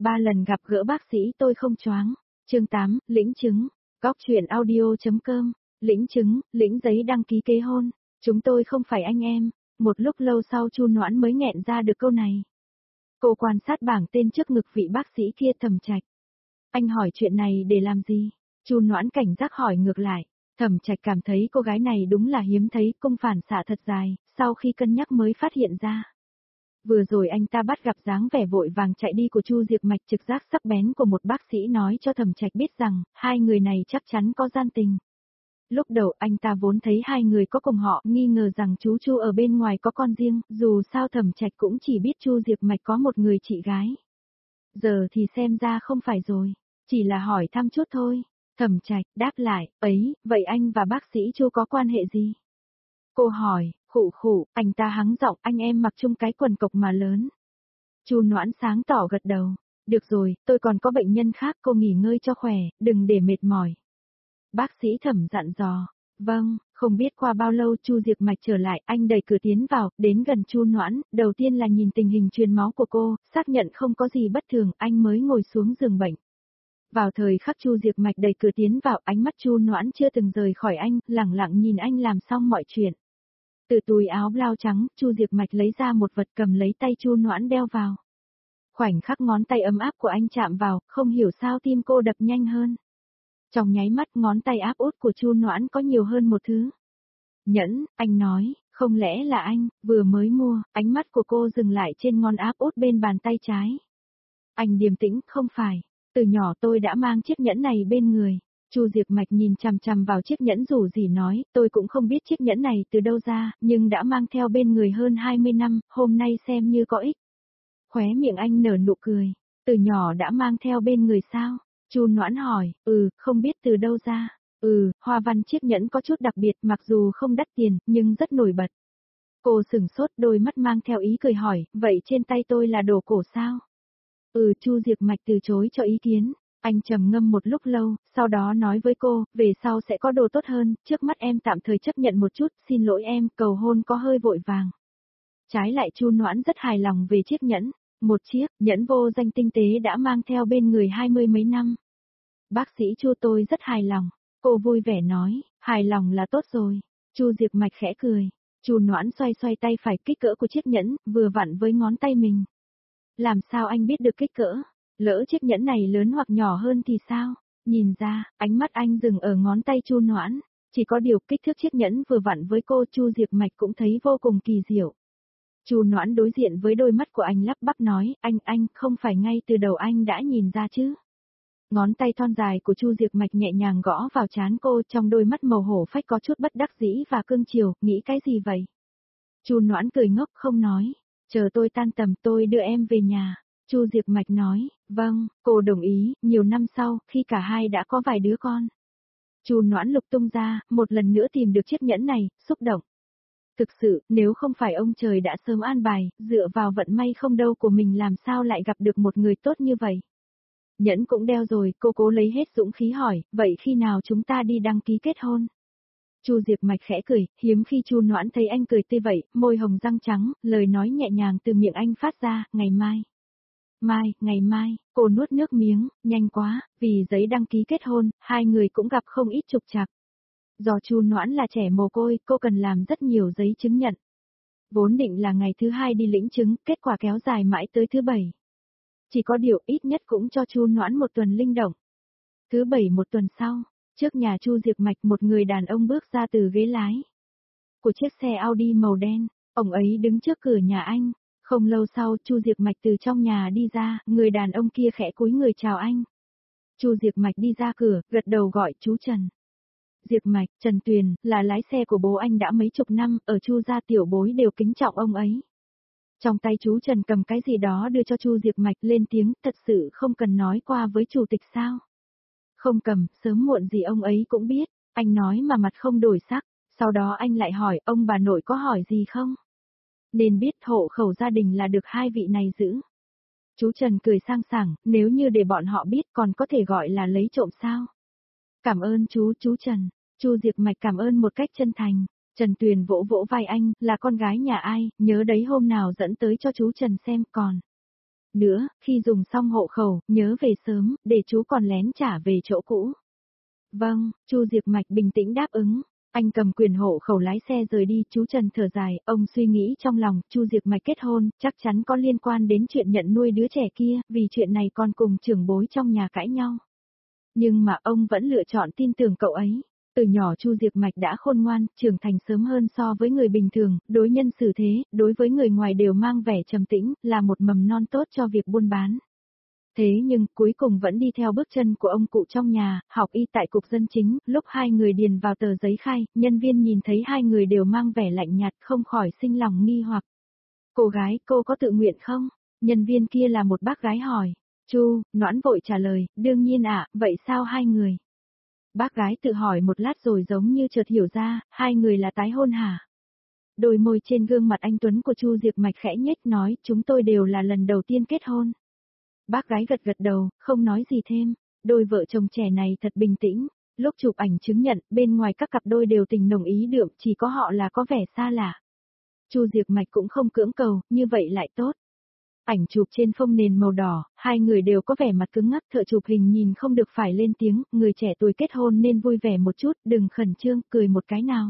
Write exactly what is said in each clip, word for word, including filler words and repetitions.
Ba lần gặp gỡ bác sĩ tôi không choáng. Chương tám, lĩnh chứng. Góc truyện audio chấm com. Lĩnh chứng, lĩnh giấy đăng ký kết hôn. Chúng tôi không phải anh em. Một lúc lâu sau Chu Noãn mới nghẹn ra được câu này. Cô quan sát bảng tên trước ngực vị bác sĩ kia Thẩm Trạch. Anh hỏi chuyện này để làm gì? Chu Noãn cảnh giác hỏi ngược lại. Thẩm Trạch cảm thấy cô gái này đúng là hiếm thấy, cung phản xạ thật dài, sau khi cân nhắc mới phát hiện ra. Vừa rồi anh ta bắt gặp dáng vẻ vội vàng chạy đi của Chu Diệp Mạch, trực giác sắc bén của một bác sĩ nói cho Thẩm Trạch biết rằng, hai người này chắc chắn có gian tình. Lúc đầu anh ta vốn thấy hai người có cùng họ, nghi ngờ rằng chú Chu ở bên ngoài có con riêng, dù sao Thẩm Trạch cũng chỉ biết Chu Diệp Mạch có một người chị gái. Giờ thì xem ra không phải rồi, chỉ là hỏi thăm chút thôi. Thẩm Trạch đáp lại, ấy, vậy anh và bác sĩ Chu có quan hệ gì? Cô hỏi, khụ khụ, anh ta hắng giọng, anh em mặc chung cái quần cộc mà lớn. Chu Noãn sáng tỏ gật đầu, được rồi, tôi còn có bệnh nhân khác, cô nghỉ ngơi cho khỏe, đừng để mệt mỏi. Bác sĩ Thẩm dặn dò, vâng, không biết qua bao lâu Chu Diệp Mạch trở lại, anh đẩy cửa tiến vào, đến gần Chu Noãn, đầu tiên là nhìn tình hình truyền máu của cô, xác nhận không có gì bất thường, anh mới ngồi xuống giường bệnh. Vào thời khắc Chu Diệp Mạch đẩy cửa tiến vào, ánh mắt Chu Noãn chưa từng rời khỏi anh, lẳng lặng nhìn anh làm xong mọi chuyện. Từ túi áo blau trắng, Chu Diệp Mạch lấy ra một vật, cầm lấy tay Chu Noãn đeo vào. Khoảnh khắc ngón tay ấm áp của anh chạm vào, không hiểu sao tim cô đập nhanh hơn. Trong nháy mắt ngón tay áp út của Chu Noãn có nhiều hơn một thứ. Nhẫn, anh nói, không lẽ là anh, vừa mới mua, ánh mắt của cô dừng lại trên ngón áp út bên bàn tay trái. Anh điềm tĩnh, không phải, từ nhỏ tôi đã mang chiếc nhẫn này bên người. Chu Diệp Mạch nhìn chằm chằm vào chiếc nhẫn rủ rỉ nói, tôi cũng không biết chiếc nhẫn này từ đâu ra, nhưng đã mang theo bên người hơn hai mươi năm, hôm nay xem như có ích. Khóe miệng anh nở nụ cười, từ nhỏ đã mang theo bên người sao? Chu Noãn hỏi, ừ, không biết từ đâu ra. Ừ, hoa văn chiếc nhẫn có chút đặc biệt, mặc dù không đắt tiền, nhưng rất nổi bật. Cô sửng sốt, đôi mắt mang theo ý cười hỏi, vậy trên tay tôi là đồ cổ sao? Ừ, Chu Diệp Mạch từ chối cho ý kiến. Anh trầm ngâm một lúc lâu, sau đó nói với cô, về sau sẽ có đồ tốt hơn, trước mắt em tạm thời chấp nhận một chút, xin lỗi em, cầu hôn có hơi vội vàng. Trái lại Chu Noãn rất hài lòng về chiếc nhẫn, một chiếc nhẫn vô danh tinh tế đã mang theo bên người hai mươi mấy năm. Bác sĩ Chu tôi rất hài lòng, cô vui vẻ nói, hài lòng là tốt rồi. Chu Diệp Mạch khẽ cười, Chu Noãn xoay xoay tay phải, kích cỡ của chiếc nhẫn, vừa vặn với ngón tay mình. Làm sao anh biết được kích cỡ? Lỡ chiếc nhẫn này lớn hoặc nhỏ hơn thì sao? Nhìn ra, ánh mắt anh dừng ở ngón tay Chu Noãn, chỉ có điều kích thước chiếc nhẫn vừa vặn với cô, Chu Diệp Mạch cũng thấy vô cùng kỳ diệu. Chu Noãn đối diện với đôi mắt của anh lắp bắp nói, anh anh, không phải ngay từ đầu anh đã nhìn ra chứ? Ngón tay thon dài của Chu Diệp Mạch nhẹ nhàng gõ vào trán cô, trong đôi mắt màu hổ phách có chút bất đắc dĩ và cương chiều, nghĩ cái gì vậy? Chu Noãn cười ngốc không nói, chờ tôi tan tầm tôi đưa em về nhà. Chu Diệp Mạch nói, vâng, cô đồng ý, nhiều năm sau, khi cả hai đã có vài đứa con. Chu Noãn lục tung ra, một lần nữa tìm được chiếc nhẫn này, xúc động. Thực sự, nếu không phải ông trời đã sớm an bài, dựa vào vận may không đâu của mình làm sao lại gặp được một người tốt như vậy. Nhẫn cũng đeo rồi, cô cố lấy hết dũng khí hỏi, vậy khi nào chúng ta đi đăng ký kết hôn? Chu Diệp Mạch khẽ cười, hiếm khi Chu Noãn thấy anh cười tươi vậy, môi hồng răng trắng, lời nói nhẹ nhàng từ miệng anh phát ra, ngày mai. Mai, ngày mai, cô nuốt nước miếng, nhanh quá, vì giấy đăng ký kết hôn, hai người cũng gặp không ít trục trặc. Do Chu Noãn là trẻ mồ côi, cô cần làm rất nhiều giấy chứng nhận. Vốn định là ngày thứ hai đi lĩnh chứng, kết quả kéo dài mãi tới thứ bảy. Chỉ có điều ít nhất cũng cho Chu Noãn một tuần linh động. Thứ bảy một tuần sau, trước nhà Chu Diệp Mạch một người đàn ông bước ra từ ghế lái của chiếc xe Audi màu đen, ông ấy đứng trước cửa nhà anh. Không lâu sau, Chu Diệp Mạch từ trong nhà đi ra, người đàn ông kia khẽ cúi người chào anh. Chu Diệp Mạch đi ra cửa, gật đầu gọi chú Trần. Diệp Mạch, Trần Tuyền, là lái xe của bố anh đã mấy chục năm, ở Chu gia tiểu bối đều kính trọng ông ấy. Trong tay chú Trần cầm cái gì đó đưa cho Chu Diệp Mạch, lên tiếng, thật sự không cần nói qua với chủ tịch sao? Không cầm, sớm muộn gì ông ấy cũng biết, anh nói mà mặt không đổi sắc, sau đó anh lại hỏi, ông bà nội có hỏi gì không? Nên biết hộ khẩu gia đình là được hai vị này giữ. Chú Trần cười sang sảng, nếu như để bọn họ biết còn có thể gọi là lấy trộm sao? Cảm ơn chú, chú Trần. Chu Diệp Mạch cảm ơn một cách chân thành. Trần Tuyền vỗ vỗ vai anh, là con gái nhà ai, nhớ đấy hôm nào dẫn tới cho chú Trần xem còn. Nữa, khi dùng xong hộ khẩu, nhớ về sớm, để chú còn lén trả về chỗ cũ. Vâng, Chu Diệp Mạch bình tĩnh đáp ứng. Anh cầm quyền hộ khẩu lái xe rời đi, chú Trần thở dài, ông suy nghĩ trong lòng, Chu Diệp Mạch kết hôn, chắc chắn có liên quan đến chuyện nhận nuôi đứa trẻ kia, vì chuyện này còn cùng trưởng bối trong nhà cãi nhau. Nhưng mà ông vẫn lựa chọn tin tưởng cậu ấy. Từ nhỏ Chu Diệp Mạch đã khôn ngoan, trưởng thành sớm hơn so với người bình thường, đối nhân xử thế, đối với người ngoài đều mang vẻ trầm tĩnh, là một mầm non tốt cho việc buôn bán. Thế nhưng, cuối cùng vẫn đi theo bước chân của ông cụ trong nhà, học y tại cục dân chính, lúc hai người điền vào tờ giấy khai, nhân viên nhìn thấy hai người đều mang vẻ lạnh nhạt, không khỏi sinh lòng nghi hoặc. Cô gái, cô có tự nguyện không? Nhân viên kia là một bác gái hỏi. Chu, Noãn vội trả lời, đương nhiên ạ, vậy sao hai người? Bác gái tự hỏi một lát rồi giống như chợt hiểu ra, hai người là tái hôn hả? Đôi môi trên gương mặt anh Tuấn của Chu Diệp Mạch khẽ nhếch nói, chúng tôi đều là lần đầu tiên kết hôn. Bác gái gật gật đầu, không nói gì thêm. Đôi vợ chồng trẻ này thật bình tĩnh. Lúc chụp ảnh chứng nhận, bên ngoài các cặp đôi đều tình nồng ý đượm, chỉ có họ là có vẻ xa lạ. Chu Diệp Mạch cũng không cưỡng cầu, như vậy lại tốt. Ảnh chụp trên phông nền màu đỏ, hai người đều có vẻ mặt cứng ngắc, thợ chụp hình nhìn không được phải lên tiếng, người trẻ tuổi kết hôn nên vui vẻ một chút, đừng khẩn trương, cười một cái nào.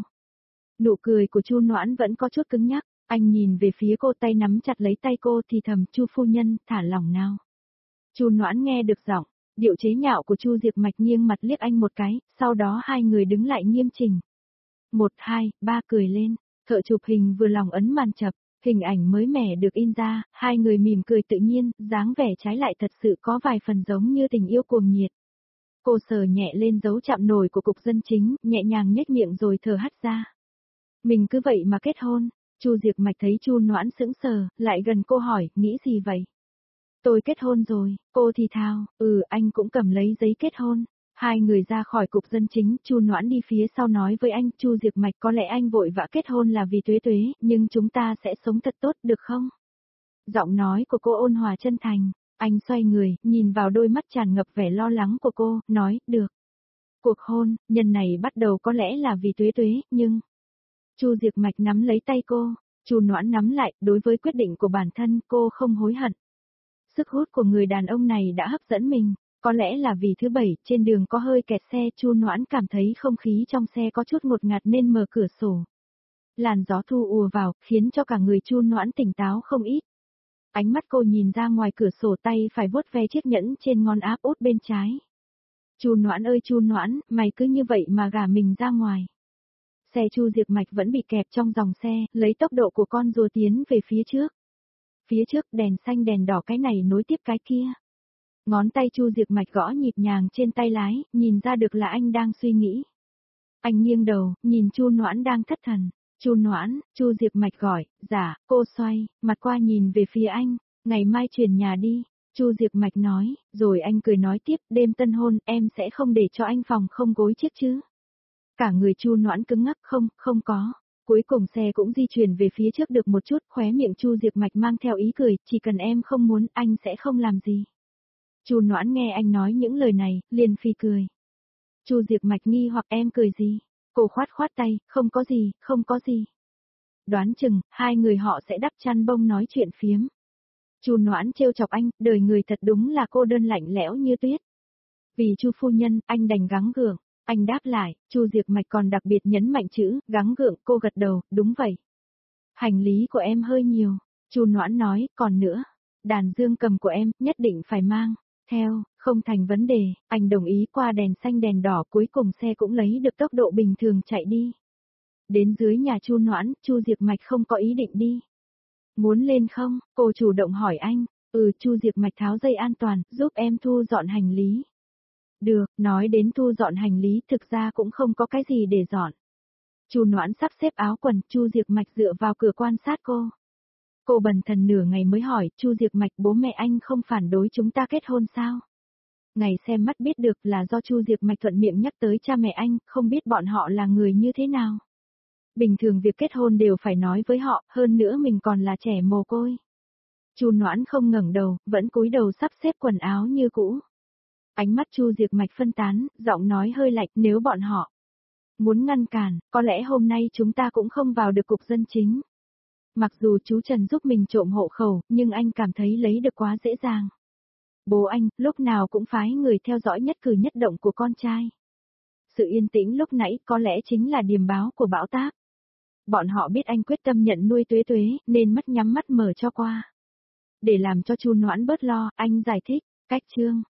Nụ cười của Chu Noãn vẫn có chút cứng nhắc, anh nhìn về phía cô, tay nắm chặt lấy tay cô thì thầm, Chu phu nhân, thả lỏng nào. Chu Noãn nghe được giọng, điệu chế nhạo của Chu Diệp Mạch, nghiêng mặt liếc anh một cái, sau đó hai người đứng lại nghiêm chỉnh. Một, hai, ba cười lên, thợ chụp hình vừa lòng ấn màn chập, hình ảnh mới mẻ được in ra, hai người mỉm cười tự nhiên, dáng vẻ trái lại thật sự có vài phần giống như tình yêu cuồng nhiệt. Cô sờ nhẹ lên dấu chạm nổi của cục dân chính, nhẹ nhàng nhếch miệng rồi thở hắt ra. Mình cứ vậy mà kết hôn. Chu Diệp Mạch thấy Chu Noãn sững sờ, lại gần cô hỏi, nghĩ gì vậy? Tôi kết hôn rồi, cô thì thào, ừ, anh cũng cầm lấy giấy kết hôn. Hai người ra khỏi cục dân chính, Chu Noãn đi phía sau nói với anh, Chu Diệp Mạch, có lẽ anh vội vã kết hôn là vì Tuế Tuế, nhưng chúng ta sẽ sống thật tốt được không? Giọng nói của cô ôn hòa chân thành, anh xoay người, nhìn vào đôi mắt tràn ngập vẻ lo lắng của cô, nói, được. Cuộc hôn, nhân này bắt đầu có lẽ là vì Tuế Tuế, nhưng... Chu Diệp Mạch nắm lấy tay cô, Chu Noãn nắm lại, đối với quyết định của bản thân, cô không hối hận. Sức hút của người đàn ông này đã hấp dẫn mình. Có lẽ là vì thứ bảy, trên đường có hơi kẹt xe, Chu Noãn cảm thấy không khí trong xe có chút ngột ngạt nên mở cửa sổ. Làn gió thu ùa vào, khiến cho cả người Chu Noãn tỉnh táo không ít. Ánh mắt cô nhìn ra ngoài cửa sổ, tay phải vuốt ve chiếc nhẫn trên ngón áp út bên trái. Chu Noãn ơi Chu Noãn, mày cứ như vậy mà gả mình ra ngoài. Xe Chu Diệp Mạch vẫn bị kẹp trong dòng xe, lấy tốc độ của con rùa tiến về phía trước. Phía trước đèn xanh đèn đỏ, cái này nối tiếp cái kia. Ngón tay Chu Diệp Mạch gõ nhịp nhàng trên tay lái, nhìn ra được là anh đang suy nghĩ. Anh nghiêng đầu, nhìn Chu Noãn đang thất thần. Chu Noãn, Chu Diệp Mạch gọi, dạ, cô xoay, mặt qua nhìn về phía anh, ngày mai chuyển nhà đi. Chu Diệp Mạch nói, rồi anh cười nói tiếp, đêm tân hôn, em sẽ không để cho anh phòng không gối chiếc chứ. Cả người Chu Noãn cứng ngắc, không, không có. Cuối cùng xe cũng di chuyển về phía trước được một chút, khóe miệng Chu Diệp Mạch mang theo ý cười, chỉ cần em không muốn, anh sẽ không làm gì. Chu Noãn nghe anh nói những lời này, liền phì cười. Chu Diệp Mạch nghi hoặc, em cười gì? Cô khoát khoát tay, không có gì, không có gì. Đoán chừng, hai người họ sẽ đắp chăn bông nói chuyện phiếm. Chu Noãn trêu chọc anh, đời người thật đúng là cô đơn lạnh lẽo như tuyết. Vì Chu phu nhân, anh đành gắng gượng. Anh đáp lại, Chu Diệp Mạch còn đặc biệt nhấn mạnh chữ, gắng gượng, cô gật đầu, đúng vậy. Hành lý của em hơi nhiều. Chu Noãn nói, còn nữa, đàn dương cầm của em, nhất định phải mang. Theo, không thành vấn đề, anh đồng ý. Qua đèn xanh đèn đỏ, cuối cùng xe cũng lấy được tốc độ bình thường chạy đi. Đến dưới nhà Chu Noãn, Chu Diệp Mạch không có ý định đi. Muốn lên không? Cô chủ động hỏi anh. Ừ, Chu Diệp Mạch tháo dây an toàn, giúp em thu dọn hành lý. Được, nói đến thu dọn hành lý, thực ra cũng không có cái gì để dọn. Chu Noãn sắp xếp áo quần, Chu Diệp Mạch dựa vào cửa quan sát cô. Cô bần thần nửa ngày mới hỏi, Chu Diệp Mạch, bố mẹ anh không phản đối chúng ta kết hôn sao? Ngày xem mắt biết được là do Chu Diệp Mạch thuận miệng nhắc tới cha mẹ anh, không biết bọn họ là người như thế nào. Bình thường việc kết hôn đều phải nói với họ, hơn nữa mình còn là trẻ mồ côi. Chu Noãn không ngẩng đầu, vẫn cúi đầu sắp xếp quần áo như cũ. Ánh mắt Chu Diệp Mạch phân tán, giọng nói hơi lạnh, nếu bọn họ muốn ngăn cản, có lẽ hôm nay chúng ta cũng không vào được cục dân chính. Mặc dù chú Trần giúp mình trộm hộ khẩu, nhưng anh cảm thấy lấy được quá dễ dàng. Bố anh, lúc nào cũng phái người theo dõi nhất cử nhất động của con trai. Sự yên tĩnh lúc nãy có lẽ chính là điềm báo của bão táp. Bọn họ biết anh quyết tâm nhận nuôi Tuế Tuế, nên mắt nhắm mắt mở cho qua. Để làm cho Chu Noãn bớt lo, anh giải thích, cách chương.